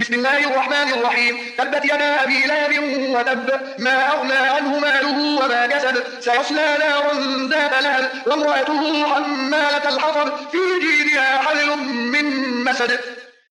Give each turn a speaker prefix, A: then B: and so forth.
A: بسم الله الرحمن الرحيم. تبت يدا أبي لهب وتب، ما أغنى عنه ماله وما كسب، سيصلى نارا ذات لهب، وامرأته حمالة الحطب، في جيدها حبل من مسد.